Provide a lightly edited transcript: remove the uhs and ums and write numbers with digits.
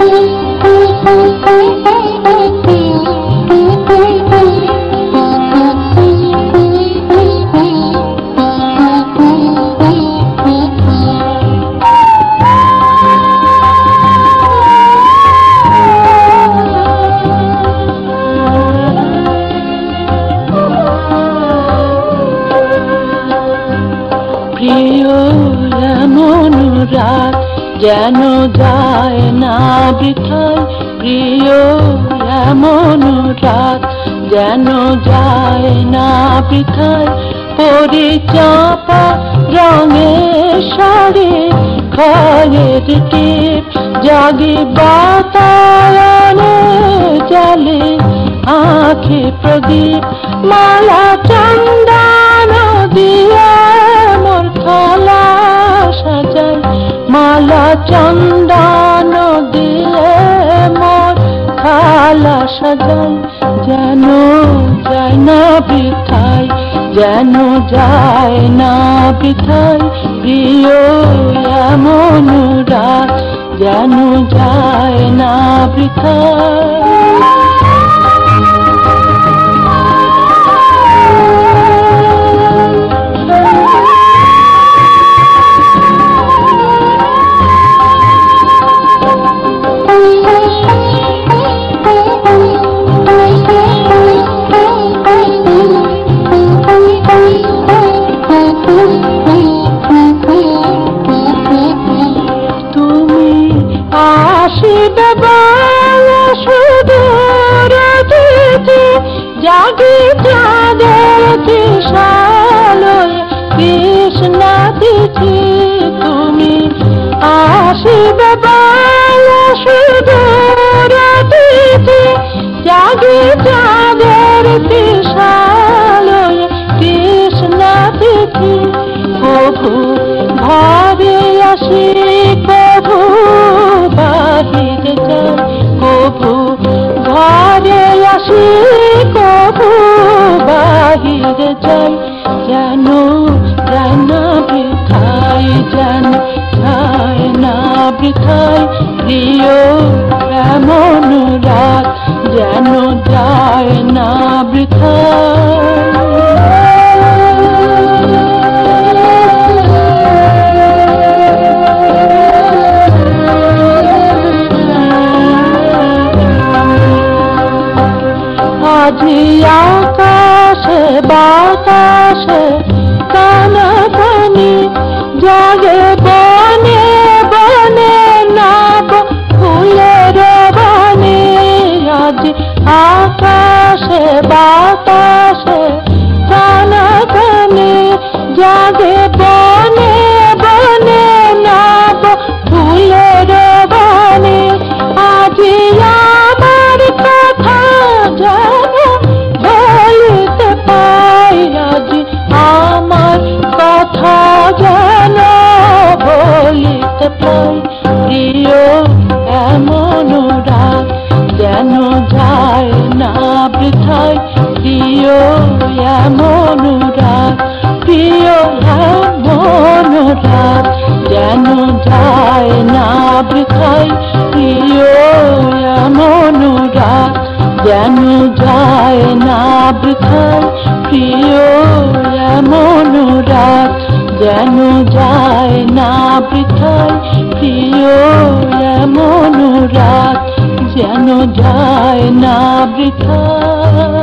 প্রিয় এমন রাত যেন যায় না বৃথায়, প্রিয় এমন রাত যেন যায় না বৃথায়। পরিচাপা রঙের শাড়ি খয়ের টিপ জাগি বাতায়নে জলে আঁখি প্রদীপ। মালা চন্দন দিয়ে মোর থালা সাজাই, মালা চন্দন দিয়ে মোর থালা সাজাই। যেন যায় না বৃথায়, যেন যায় না বৃথায়। প্রিয় এমন রাত যেন যায় না বৃথায়। আসিবে বলে সুদূর অতীতে, জাগি চাঁদের তৃষালয়ে কৃষ্ণা তিথি। তুমি আসিবে বলে সুদূর অতীতে, জাগি চাঁদের তৃষালয়ে কৃষ্ণা তিথি। প্রভু ঘরে আসি, প্রভু বাহিরে যাই, প্রভু ঘরে আসি, প্রভু বাহিরে যাই। যেন যায় না বৃথায়, যেন যায় না বৃথায়। প্রিয় এমন রাত যেন যায় না বৃথায়। আজি আকাশে বাতাসে কানাকানি জাগে বনে বনে নাব ফুলের বনে। আজি আকাশে বাতাসে কানাকানি জাগে বনে বনে নাব ফুলের বনে। আজি আমার কথা যেন বলিতে পাই, আজি আমার কথা যেন বলিতে পাই। প্রিয় এমন রাত যেন যায় না বৃথায়, প্রিয় এমন রাত, প্রিয় এমন রাত যেন যায় না বৃথায়। প্রিয় এমন রাত যেন যায় না বৃথায়। প্রিয় এমন রাত যেন যায় না বৃথায়। প্রিয় এমন রাত যেন যায় না বৃথায়।